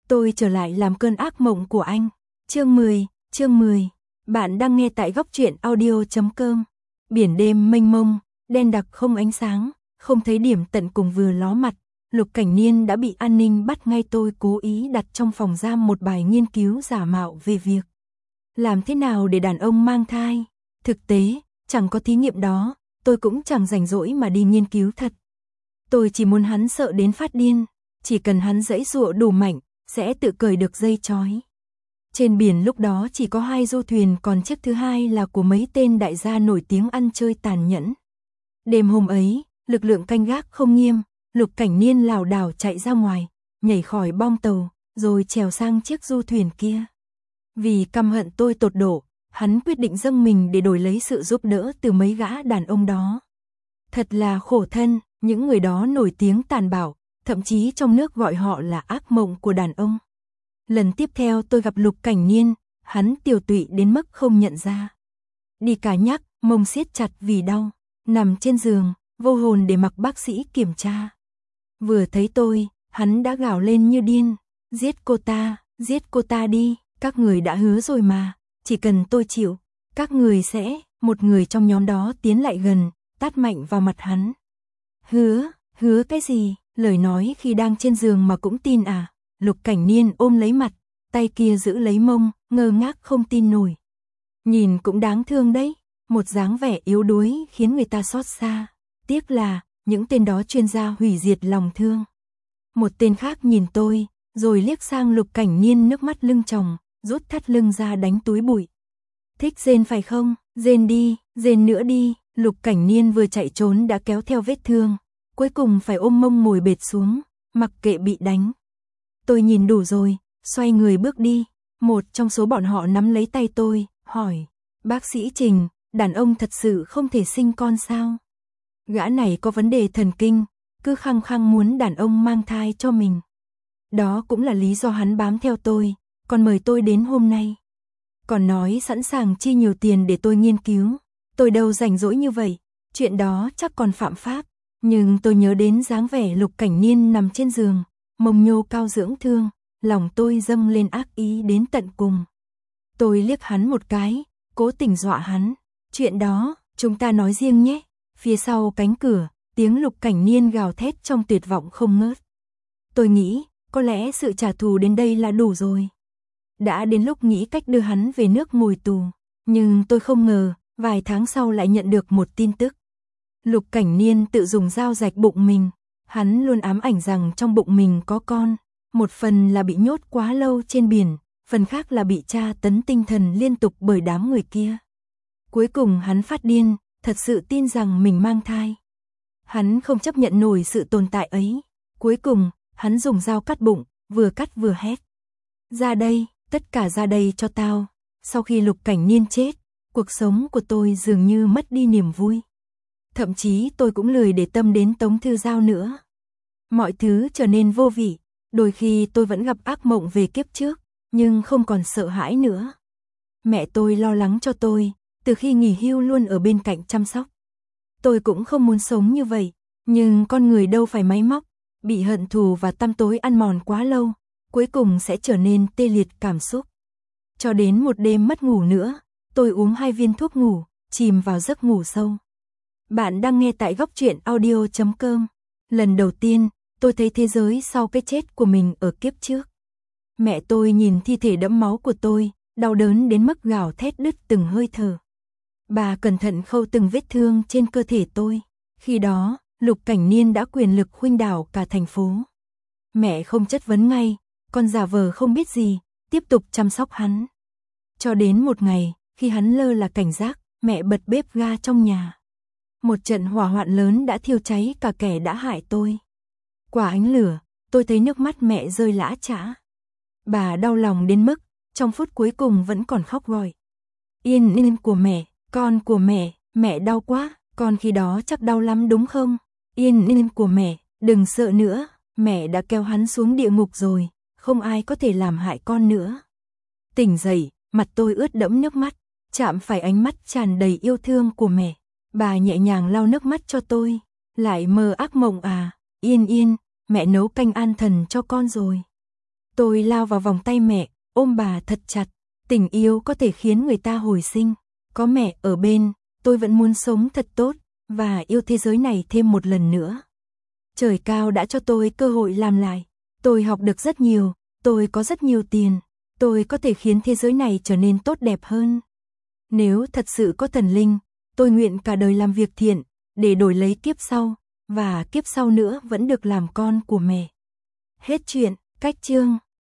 Tôi trở lại làm cơn ác mộng của anh. Chương 10. Bạn đang nghe tại góc truyện audio.com. Biển đêm mênh mông, đen đặc không ánh sáng, không thấy điểm tận cùng vừa ló mặt. Lục Cảnh Niên đã bị an ninh bắt ngay. Tôi cố ý đặt trong phòng giam một bài nghiên cứu giả mạo về việc làm thế nào để đàn ông mang thai. Thực tế, chẳng có thí nghiệm đó, tôi cũng chẳng rảnh rỗi mà đi nghiên cứu thật. Tôi chỉ muốn hắn sợ đến phát điên, chỉ cần hắn giãy giụa đủ mạnh, sẽ tự cởi được dây trói. Trên biển lúc đó chỉ có 2 du thuyền, còn chiếc thứ hai là của mấy tên đại gia nổi tiếng ăn chơi tàn nhẫn. Đêm hôm ấy, lực lượng canh gác không nghiêm, Lục Cảnh Niên lảo đảo chạy ra ngoài, nhảy khỏi bong tàu, rồi trèo sang chiếc du thuyền kia. Vì căm hận tôi tột độ, hắn quyết định dâng mình để đổi lấy sự giúp đỡ từ mấy gã đàn ông đó. Thật là khổ thân, những người đó nổi tiếng tàn bạo, thậm chí trong nước gọi họ là ác mộng của đàn ông. Lần tiếp theo tôi gặp Lục Cảnh Niên, hắn tiều tụy đến mức không nhận ra. Đi cả nhắc, mông siết chặt vì đau, nằm trên giường, vô hồn để mặc bác sĩ kiểm tra. Vừa thấy tôi, hắn đã gào lên như điên, giết cô ta đi, các người đã hứa rồi mà, chỉ cần tôi chịu, các người sẽ. Một người trong nhóm đó tiến lại gần, tát mạnh vào mặt hắn. Hứa cái gì, lời nói khi đang trên giường mà cũng tin à? Lục Cảnh Niên ôm lấy mặt, tay kia giữ lấy mông, ngơ ngác không tin nổi. Nhìn cũng đáng thương đấy, một dáng vẻ yếu đuối khiến người ta xót xa. Tiếc là, những tên đó chuyên gia hủy diệt lòng thương. Một tên khác nhìn tôi, rồi liếc sang Lục Cảnh Niên, nước mắt lưng tròng, rút thắt lưng ra đánh túi bụi. Thích rên phải không? Rên đi, rên nữa đi. Lục Cảnh Niên vừa chạy trốn đã kéo theo vết thương, cuối cùng phải ôm mông ngồi bệt xuống, mặc kệ bị đánh. Tôi nhìn đủ rồi, xoay người bước đi. Một trong số bọn họ nắm lấy tay tôi, hỏi: "Bác sĩ Trình, đàn ông thật sự không thể sinh con sao?" Gã này có vấn đề thần kinh, cứ khăng khăng muốn đàn ông mang thai cho mình. Đó cũng là lý do hắn bám theo tôi, còn mời tôi đến hôm nay. Còn nói sẵn sàng chi nhiều tiền để tôi nghiên cứu. Tôi đâu rảnh rỗi như vậy, chuyện đó chắc còn phạm pháp. Nhưng tôi nhớ đến dáng vẻ Lục Cảnh Niên nằm trên giường, mông nhô cao dưỡng thương, lòng tôi dâng lên ác ý đến tận cùng. Tôi liếc hắn một cái, cố tình dọa hắn. "Chuyện đó, chúng ta nói riêng nhé." Phía sau cánh cửa, tiếng Lục Cảnh Niên gào thét trong tuyệt vọng không ngớt. Tôi nghĩ, có lẽ sự trả thù đến đây là đủ rồi. Đã đến lúc nghĩ cách đưa hắn về nước ngồi tù. Nhưng tôi không ngờ, vài tháng sau lại nhận được một tin tức. Lục Cảnh Niên tự dùng dao rạch bụng mình. Hắn luôn ám ảnh rằng trong bụng mình có con. Một phần là bị nhốt quá lâu trên biển, phần khác là bị tra tấn tinh thần liên tục bởi đám người kia. Cuối cùng hắn phát điên, thật sự tin rằng mình mang thai. Hắn không chấp nhận nổi sự tồn tại ấy. Cuối cùng, hắn dùng dao cắt bụng, vừa cắt vừa hét: "Ra đây, tất cả ra đây cho tao." Sau khi Lục Cảnh Niên chết, cuộc sống của tôi dường như mất đi niềm vui. Thậm chí tôi cũng lười để tâm đến Tống Thư Giao nữa. Mọi thứ trở nên vô vị, đôi khi tôi vẫn gặp ác mộng về kiếp trước, nhưng không còn sợ hãi nữa. Mẹ tôi lo lắng cho tôi, từ khi nghỉ hưu luôn ở bên cạnh chăm sóc. Tôi cũng không muốn sống như vậy, nhưng con người đâu phải máy móc, bị hận thù và tăm tối ăn mòn quá lâu, cuối cùng sẽ trở nên tê liệt cảm xúc. Cho đến một đêm mất ngủ nữa, tôi uống 2 viên thuốc ngủ, chìm vào giấc ngủ sâu. Bạn đang nghe tại góc truyện audio.com. Lần đầu tiên, tôi thấy thế giới sau cái chết của mình ở kiếp trước. Mẹ tôi nhìn thi thể đẫm máu của tôi, đau đớn đến mức gào thét đứt từng hơi thở. Bà cẩn thận khâu từng vết thương trên cơ thể tôi. Khi đó, Lục Cảnh Niên đã quyền lực khuynh đảo cả thành phố. Mẹ không chất vấn ngay, còn giả vờ không biết gì, tiếp tục chăm sóc hắn. Cho đến một ngày, khi hắn lơ là cảnh giác, mẹ bật bếp ga trong nhà. Một trận hỏa hoạn lớn đã thiêu cháy cả kẻ đã hại tôi. Qua ánh lửa, tôi thấy nước mắt mẹ rơi lã chã. Bà đau lòng đến mức, trong phút cuối cùng vẫn còn khóc gọi: "Yên Yên của mẹ, con của mẹ đau quá, con khi đó chắc đau lắm đúng không? Yên Yên của mẹ, đừng sợ nữa, mẹ đã kéo hắn xuống địa ngục rồi, không ai có thể làm hại con nữa." Tỉnh dậy, mặt tôi ướt đẫm nước mắt, chạm phải ánh mắt tràn đầy yêu thương của mẹ. Bà nhẹ nhàng lau nước mắt cho tôi. "Lại mơ ác mộng à? Yên Yên, mẹ nấu canh an thần cho con rồi." Tôi lao vào vòng tay mẹ, ôm bà thật chặt. Tình yêu có thể khiến người ta hồi sinh. Có mẹ ở bên, tôi vẫn muốn sống thật tốt, và yêu thế giới này thêm một lần nữa. Trời cao đã cho tôi cơ hội làm lại. Tôi học được rất nhiều, tôi có rất nhiều tiền. Tôi có thể khiến thế giới này trở nên tốt đẹp hơn. Nếu thật sự có thần linh, tôi nguyện cả đời làm việc thiện, để đổi lấy kiếp sau, và kiếp sau nữa vẫn được làm con của mẹ. Hết chuyện, cách chương.